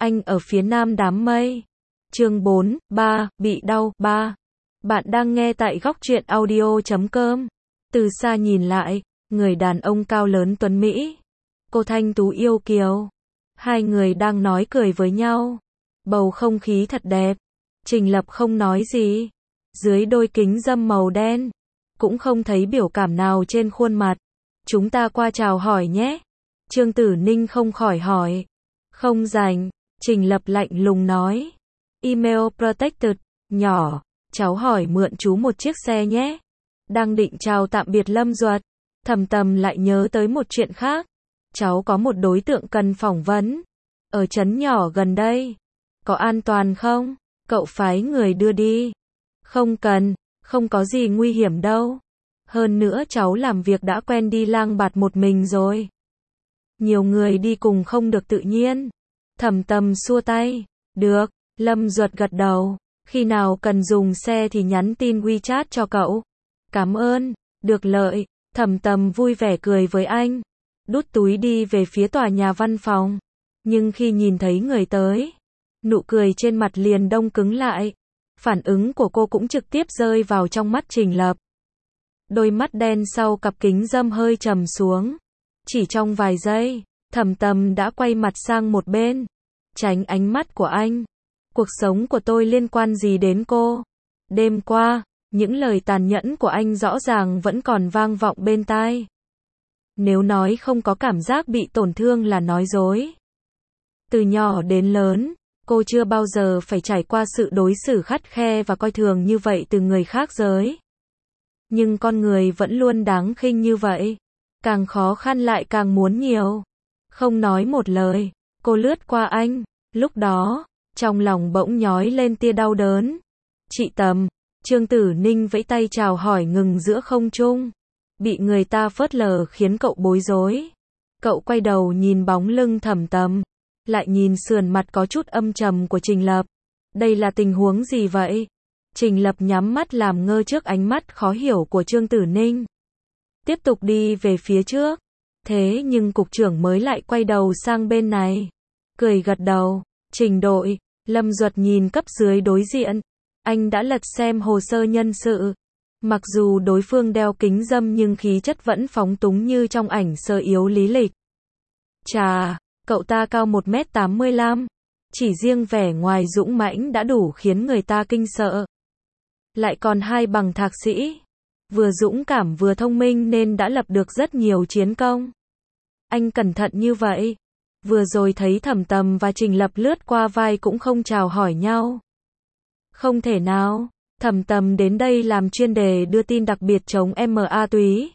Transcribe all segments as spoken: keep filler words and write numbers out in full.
anh ở phía nam đám mây. Chương bốn, ba, bị đau, ba. Bạn đang nghe tại góc truyện audio chấm com. Từ xa nhìn lại, người đàn ông cao lớn tuấn Mỹ. Cô thanh tú yêu kiều. Hai người đang nói cười với nhau. Bầu không khí thật đẹp. Trình Lập không nói gì. Dưới đôi kính râm màu đen, cũng không thấy biểu cảm nào trên khuôn mặt. Chúng ta qua chào hỏi nhé. Trương Tử Ninh không khỏi hỏi. Không rảnh, Trình Lập lạnh lùng nói. Email protected, nhỏ, cháu hỏi mượn chú một chiếc xe nhé. Đang định chào tạm biệt Lâm Duật, thầm tầm lại nhớ tới một chuyện khác. Cháu có một đối tượng cần phỏng vấn. Ở trấn nhỏ gần đây. Có an toàn không? Cậu phái người đưa đi. Không cần, không có gì nguy hiểm đâu. Hơn nữa cháu làm việc đã quen đi lang bạt một mình rồi. Nhiều người đi cùng không được tự nhiên. Thầm tầm xua tay. Được, Lâm Duật gật đầu. Khi nào cần dùng xe thì nhắn tin WeChat cho cậu. Cảm ơn, được lợi. Thầm tầm vui vẻ cười với anh. Đút túi đi về phía tòa nhà văn phòng. Nhưng khi nhìn thấy người tới, nụ cười trên mặt liền đông cứng lại. Phản ứng của cô cũng trực tiếp rơi vào trong mắt Trình Lập. Đôi mắt đen sau cặp kính râm hơi trầm xuống. Chỉ trong vài giây, Thầm Tầm đã quay mặt sang một bên, tránh ánh mắt của anh. Cuộc sống của tôi liên quan gì đến cô? Đêm qua, những lời tàn nhẫn của anh rõ ràng vẫn còn vang vọng bên tai. Nếu nói không có cảm giác bị tổn thương là nói dối. Từ nhỏ đến lớn, cô chưa bao giờ phải trải qua sự đối xử khắt khe và coi thường như vậy từ người khác giới. Nhưng con người vẫn luôn đáng khinh như vậy. Càng khó khăn lại càng muốn nhiều. Không nói một lời, cô lướt qua anh. Lúc đó, trong lòng bỗng nhói lên tia đau đớn. Chị Tầm, Trương Tử Ninh vẫy tay chào hỏi ngừng giữa không trung. Bị người ta phớt lờ khiến cậu bối rối. Cậu quay đầu nhìn bóng lưng Thầm Tầm, lại nhìn sườn mặt có chút âm trầm của Trình Lập. Đây là tình huống gì vậy? Trình Lập nhắm mắt làm ngơ trước ánh mắt khó hiểu của Trương Tử Ninh. Tiếp tục đi về phía trước. Thế nhưng cục trưởng mới lại quay đầu sang bên này. Cười gật đầu. Trình đội, Lâm Duật nhìn cấp dưới đối diện. Anh đã lật xem hồ sơ nhân sự. Mặc dù đối phương đeo kính râm nhưng khí chất vẫn phóng túng như trong ảnh sơ yếu lý lịch. Chà, cậu ta cao một mét tám mươi lăm. Chỉ riêng vẻ ngoài dũng mãnh đã đủ khiến người ta kinh sợ. Lại còn hai bằng thạc sĩ. Vừa dũng cảm vừa thông minh nên đã lập được rất nhiều chiến công. Anh cẩn thận như vậy. Vừa rồi thấy Thầm Tầm và Trình Lập lướt qua vai cũng không chào hỏi nhau. Không thể nào, Thầm Tầm đến đây làm chuyên đề đưa tin đặc biệt chống ma túy.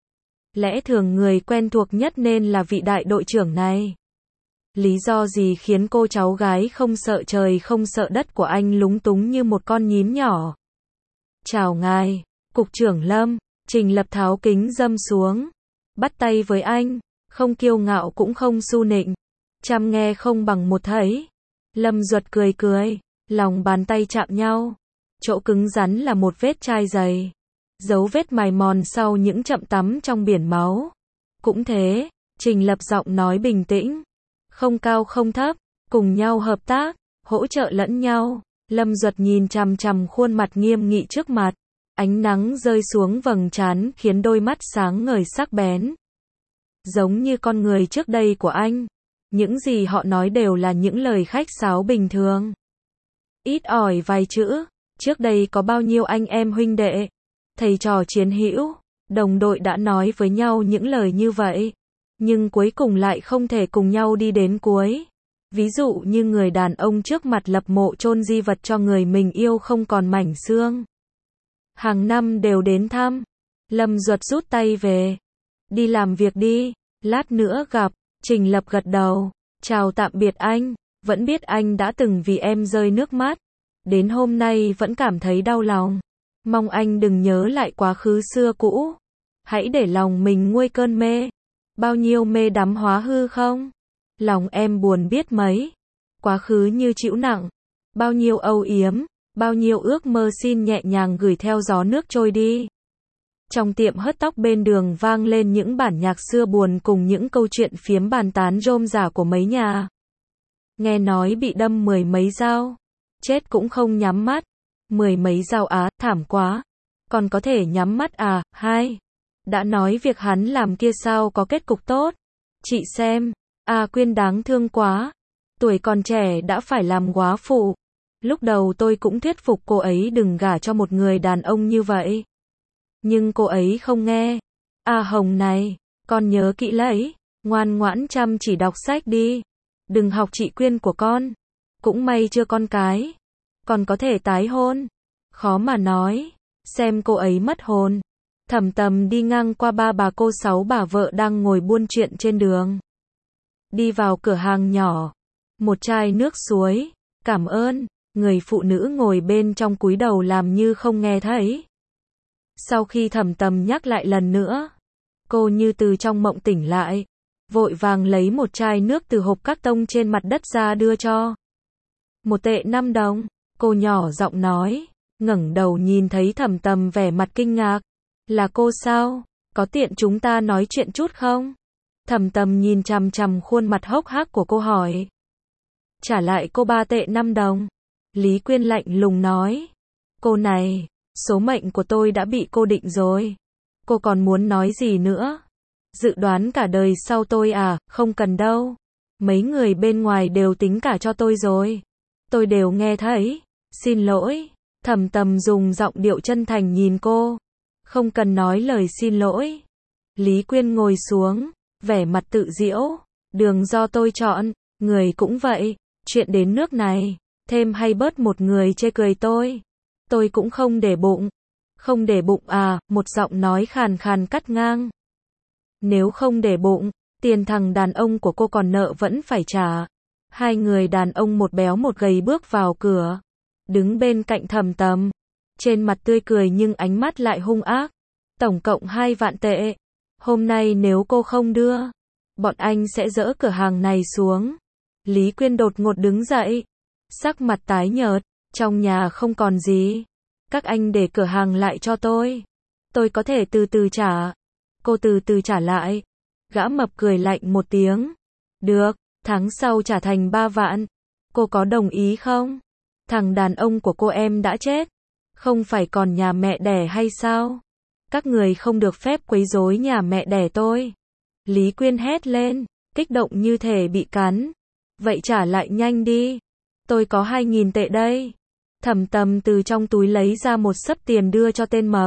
Lẽ thường người quen thuộc nhất nên là vị đại đội trưởng này. Lý do gì khiến cô cháu gái không sợ trời không sợ đất của anh lúng túng như một con nhím nhỏ? Chào ngài, Cục trưởng Lâm. Trình Lập tháo kính râm xuống, bắt tay với anh, không kiêu ngạo cũng không su nịnh. Chăm nghe không bằng một thấy. Lâm Duật cười cười, lòng bàn tay chạm nhau. Chỗ cứng rắn là một vết chai dày. Dấu vết mài mòn sau những chậm tắm trong biển máu. Cũng thế, Trình Lập giọng nói bình tĩnh. Không cao không thấp, cùng nhau hợp tác, hỗ trợ lẫn nhau. Lâm Duật nhìn chằm chằm khuôn mặt nghiêm nghị trước mặt. Ánh nắng rơi xuống vầng trán khiến đôi mắt sáng ngời sắc bén. Giống như con người trước đây của anh. Những gì họ nói đều là những lời khách sáo bình thường. Ít ỏi vài chữ. Trước đây có bao nhiêu anh em huynh đệ, thầy trò chiến hữu, đồng đội đã nói với nhau những lời như vậy. Nhưng cuối cùng lại không thể cùng nhau đi đến cuối. Ví dụ như người đàn ông trước mặt lập mộ chôn di vật cho người mình yêu không còn mảnh xương. Hàng năm đều đến thăm. Lâm Duật rút tay về. Đi làm việc đi, lát nữa gặp. Trình Lập gật đầu. Chào tạm biệt anh. Vẫn biết anh đã từng vì em rơi nước mắt. Đến hôm nay vẫn cảm thấy đau lòng. Mong anh đừng nhớ lại quá khứ xưa cũ. Hãy để lòng mình nguôi cơn mê. Bao nhiêu mê đắm hóa hư không? Lòng em buồn biết mấy. Quá khứ như chịu nặng. Bao nhiêu âu yếm, bao nhiêu ước mơ xin nhẹ nhàng gửi theo gió nước trôi đi. Trong tiệm hớt tóc bên đường vang lên những bản nhạc xưa buồn cùng những câu chuyện phiếm bàn tán rôm rả của mấy nhà. nghe nói bị đâm mười mấy dao, chết cũng không nhắm mắt. Mười mấy dao á, thảm quá. Còn có thể nhắm mắt à, hai. Đã nói việc hắn làm kia sao có kết cục tốt. Chị xem, A Quyên đáng thương quá. Tuổi còn trẻ đã phải làm góa phụ. Lúc đầu tôi cũng thuyết phục cô ấy đừng gả cho một người đàn ông như vậy. Nhưng cô ấy không nghe. A Hồng này, con nhớ kỹ lấy, ngoan ngoãn chăm chỉ đọc sách đi. Đừng học chị Quyên của con. Cũng may chưa con cái. Còn có thể tái hôn. Khó mà nói. Xem cô ấy mất hồn. Thẩm Tầm đi ngang qua ba bà cô sáu bà vợ đang ngồi buôn chuyện trên đường. Đi vào cửa hàng nhỏ. Một chai nước suối. Cảm ơn. Người phụ nữ ngồi bên trong cúi đầu làm như không nghe thấy. Sau khi Thẩm Tầm nhắc lại lần nữa, cô như từ trong mộng tỉnh lại, vội vàng lấy một chai nước từ hộp các tông trên mặt đất ra đưa cho. Một tệ năm đồng, cô nhỏ giọng nói, ngẩng đầu nhìn thấy Thẩm Tầm vẻ mặt kinh ngạc. Là cô sao? Có tiện chúng ta nói chuyện chút không? Thẩm Tầm nhìn chằm chằm khuôn mặt hốc hác của cô hỏi. Trả lại cô ba tệ năm đồng. Lý Quyên lạnh lùng nói. Cô này, số mệnh của tôi đã bị cô định rồi. Cô còn muốn nói gì nữa? Dự đoán cả đời sau tôi à, không cần đâu. Mấy người bên ngoài đều tính cả cho tôi rồi. Tôi đều nghe thấy. Xin lỗi. Thẩm Tầm dùng giọng điệu chân thành nhìn cô. Không cần nói lời xin lỗi. Lý Quyên ngồi xuống, vẻ mặt tự giễu. Đường do tôi chọn, người cũng vậy. Chuyện đến nước này, thêm hay bớt một người chê cười tôi. Tôi cũng không để bụng. Không để bụng à, một giọng nói khàn khàn cắt ngang. Nếu không để bụng, tiền thằng đàn ông của cô còn nợ vẫn phải trả. Hai người đàn ông một béo một gầy bước vào cửa. Đứng bên cạnh Thẩm Tầm. Trên mặt tươi cười nhưng ánh mắt lại hung ác. Tổng cộng hai vạn tệ. Hôm nay nếu cô không đưa, bọn anh sẽ dỡ cửa hàng này xuống. Lý Quyên đột ngột đứng dậy. Sắc mặt tái nhợt. Trong nhà không còn gì. Các anh để cửa hàng lại cho tôi. Tôi có thể từ từ trả. Cô từ từ trả lại. Gã mập cười lạnh một tiếng. Được, tháng sau trả thành ba vạn. Cô có đồng ý không? Thằng đàn ông của cô em đã chết. Không phải còn nhà mẹ đẻ hay sao? Các người không được phép quấy rối nhà mẹ đẻ tôi. Lý Quyên hét lên, kích động như thể bị cắn. Vậy trả lại nhanh đi. Tôi có hai nghìn tệ đây. Thẩm Tầm từ trong túi lấy ra một xấp tiền đưa cho tên mập.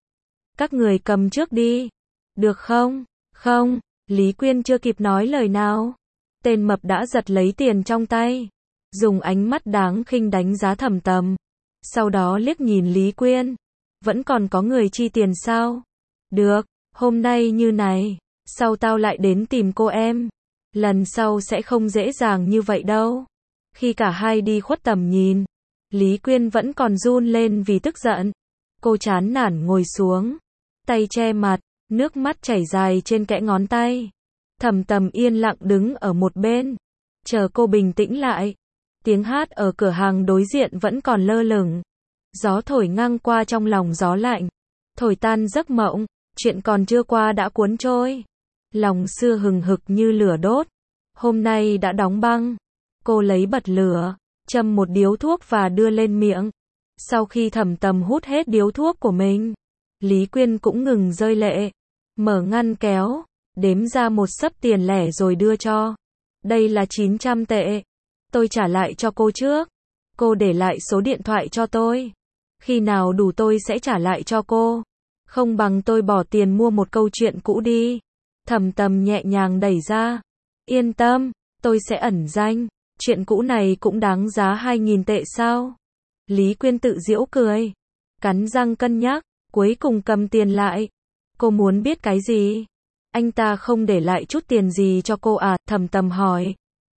Các người cầm trước đi. Được không? Không. Lý Quyên chưa kịp nói lời nào. Tên mập đã giật lấy tiền trong tay. Dùng ánh mắt đáng khinh đánh giá Thẩm Tầm. Sau đó liếc nhìn Lý Quyên. Vẫn còn có người chi tiền sao? Được, hôm nay như này. Sau tao lại đến tìm cô em. Lần sau sẽ không dễ dàng như vậy đâu. Khi cả hai đi khuất tầm nhìn, Lý Quyên vẫn còn run lên vì tức giận. Cô chán nản ngồi xuống. Tay che mặt, nước mắt chảy dài trên kẽ ngón tay. Thẩm Tầm yên lặng đứng ở một bên. Chờ cô bình tĩnh lại. Tiếng hát ở cửa hàng đối diện vẫn còn lơ lửng. Gió thổi ngang qua trong lòng gió lạnh. Thổi tan giấc mộng. Chuyện còn chưa qua đã cuốn trôi. Lòng xưa hừng hực như lửa đốt. Hôm nay đã đóng băng. Cô lấy bật lửa, châm một điếu thuốc và đưa lên miệng. Sau khi Thẩm Tầm hút hết điếu thuốc của mình, Lý Quyên cũng ngừng rơi lệ. Mở ngăn kéo, đếm ra một xấp tiền lẻ rồi đưa cho. Đây là chín trăm tệ. Tôi trả lại cho cô trước. Cô để lại số điện thoại cho tôi. Khi nào đủ tôi sẽ trả lại cho cô. Không bằng tôi bỏ tiền mua một câu chuyện cũ đi. Thẩm Tầm nhẹ nhàng đẩy ra. Yên tâm, tôi sẽ ẩn danh. Chuyện cũ này cũng đáng giá hai nghìn tệ sao? Lý Quyên tự giễu cười. Cắn răng cân nhắc, cuối cùng cầm tiền lại. Cô muốn biết cái gì? Anh ta không để lại chút tiền gì cho cô à? Thẩm Tầm hỏi.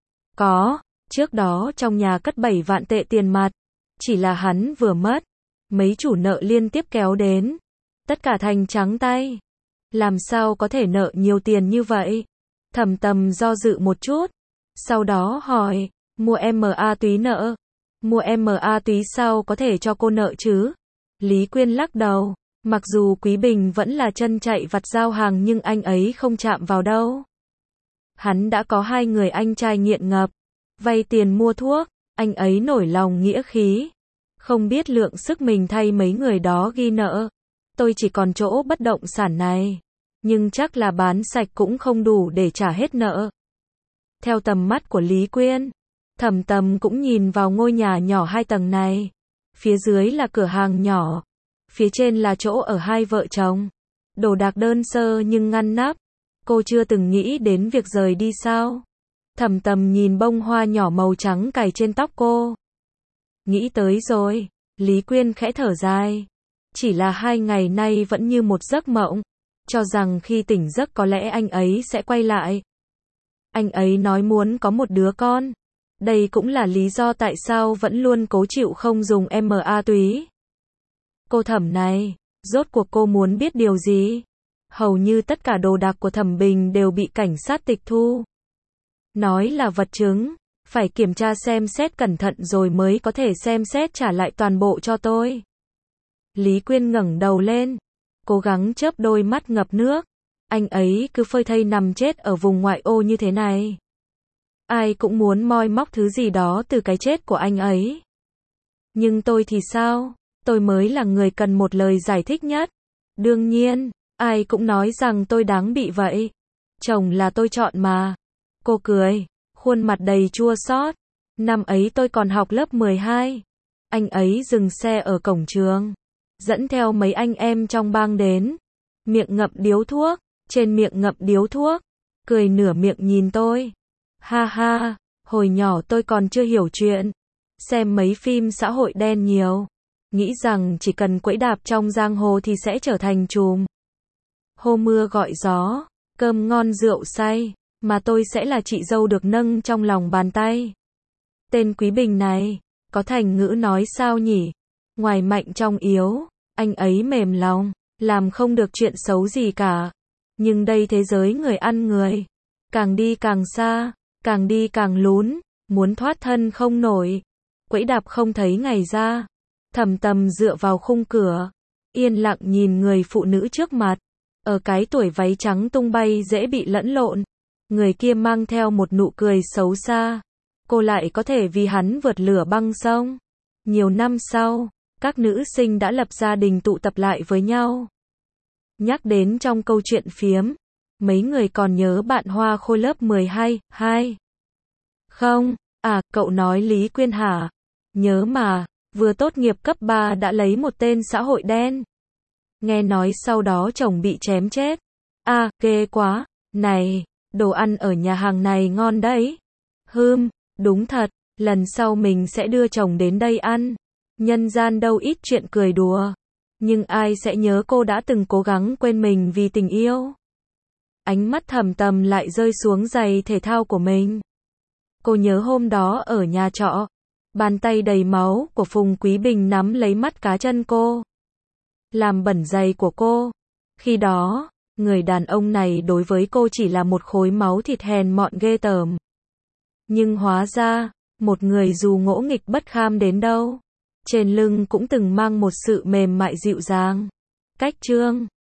Có, trước đó trong nhà cất bảy vạn tệ tiền mặt. Chỉ là hắn vừa mất. Mấy chủ nợ liên tiếp kéo đến. Tất cả thành trắng tay. Làm sao có thể nợ nhiều tiền như vậy? Thẩm Tầm do dự một chút. Sau đó hỏi, mua ma túy nợ. Mua ma túy sao có thể cho cô nợ chứ? Lý Quyên lắc đầu. Mặc dù Quý Bình vẫn là chân chạy vặt giao hàng nhưng anh ấy không chạm vào đâu. Hắn đã có hai người anh trai nghiện ngập. vay tiền mua thuốc, anh ấy nổi lòng nghĩa khí. Không biết lượng sức mình thay mấy người đó ghi nợ. Tôi chỉ còn chỗ bất động sản này. Nhưng chắc là bán sạch cũng không đủ để trả hết nợ. Theo tầm mắt của Lý Quyên, Thẩm Tầm cũng nhìn vào ngôi nhà nhỏ hai tầng này. Phía dưới là cửa hàng nhỏ. Phía trên là chỗ ở hai vợ chồng. Đồ đạc đơn sơ nhưng ngăn nắp. Cô chưa từng nghĩ đến việc rời đi sao? Thẩm Tầm nhìn bông hoa nhỏ màu trắng cài trên tóc cô. Nghĩ tới rồi. Lý Quyên khẽ thở dài. Chỉ là hai ngày nay vẫn như một giấc mộng. Cho rằng khi tỉnh giấc có lẽ anh ấy sẽ quay lại. Anh ấy nói muốn có một đứa con. Đây cũng là lý do tại sao vẫn luôn cố chịu không dùng ma túy. Cô Thẩm này, rốt cuộc cô muốn biết điều gì? Hầu như tất cả đồ đạc của Thẩm Bình đều bị cảnh sát tịch thu. Nói là vật chứng, phải kiểm tra xem xét cẩn thận rồi mới có thể xem xét trả lại toàn bộ cho tôi. Lý Quyên ngẩng đầu lên, cố gắng chớp đôi mắt ngập nước. Anh ấy cứ phơi thây nằm chết ở vùng ngoại ô như thế này. Ai cũng muốn moi móc thứ gì đó từ cái chết của anh ấy. Nhưng tôi thì sao? Tôi mới là người cần một lời giải thích nhất. Đương nhiên, ai cũng nói rằng tôi đáng bị vậy. Chồng là tôi chọn mà. Cô cười, khuôn mặt đầy chua xót. Năm ấy tôi còn học lớp mười hai. Anh ấy dừng xe ở cổng trường, dẫn theo mấy anh em trong bang đến. Miệng ngậm điếu thuốc, trên miệng ngậm điếu thuốc, cười nửa miệng nhìn tôi. Ha ha, hồi nhỏ tôi còn chưa hiểu chuyện. Xem mấy phim xã hội đen nhiều. Nghĩ rằng chỉ cần quẫy đạp trong giang hồ thì sẽ trở thành trùm. Hô mưa gọi gió, cơm ngon rượu say, mà tôi sẽ là chị dâu được nâng trong lòng bàn tay. Tên Quý Bình này, có thành ngữ nói sao nhỉ? Ngoài mạnh trong yếu, anh ấy mềm lòng, làm không được chuyện xấu gì cả. Nhưng đây thế giới người ăn người. Càng đi càng xa, càng đi càng lún, muốn thoát thân không nổi. Quẫy đạp không thấy ngày ra. Thẩm Tầm dựa vào khung cửa, yên lặng nhìn người phụ nữ trước mặt. Ở cái tuổi váy trắng tung bay dễ bị lẫn lộn. Người kia mang theo một nụ cười xấu xa. Cô lại có thể vì hắn vượt lửa băng sông. Nhiều năm sau, các nữ sinh đã lập gia đình tụ tập lại với nhau. Nhắc đến trong câu chuyện phiếm, mấy người còn nhớ bạn Hoa Khôi lớp mười hai, hai. Không, à, cậu nói Lý Quyên hả? Nhớ mà, vừa tốt nghiệp cấp ba đã lấy một tên xã hội đen. Nghe nói sau đó chồng bị chém chết. À, ghê quá. Này, đồ ăn ở nhà hàng này ngon đấy. Hừm, đúng thật, lần sau mình sẽ đưa chồng đến đây ăn. Nhân gian đâu ít chuyện cười đùa. Nhưng ai sẽ nhớ cô đã từng cố gắng quên mình vì tình yêu. Ánh mắt Thẩm Tầm lại rơi xuống giày thể thao của mình. Cô nhớ hôm đó ở nhà trọ, bàn tay đầy máu của Phùng Quý Bình nắm lấy mắt cá chân cô, làm bẩn giày của cô. Khi đó, người đàn ông này đối với cô chỉ là một khối máu thịt hèn mọn ghê tởm. Nhưng hóa ra, một người dù ngỗ nghịch bất kham đến đâu, trên lưng cũng từng mang một sự mềm mại dịu dàng. Cách chương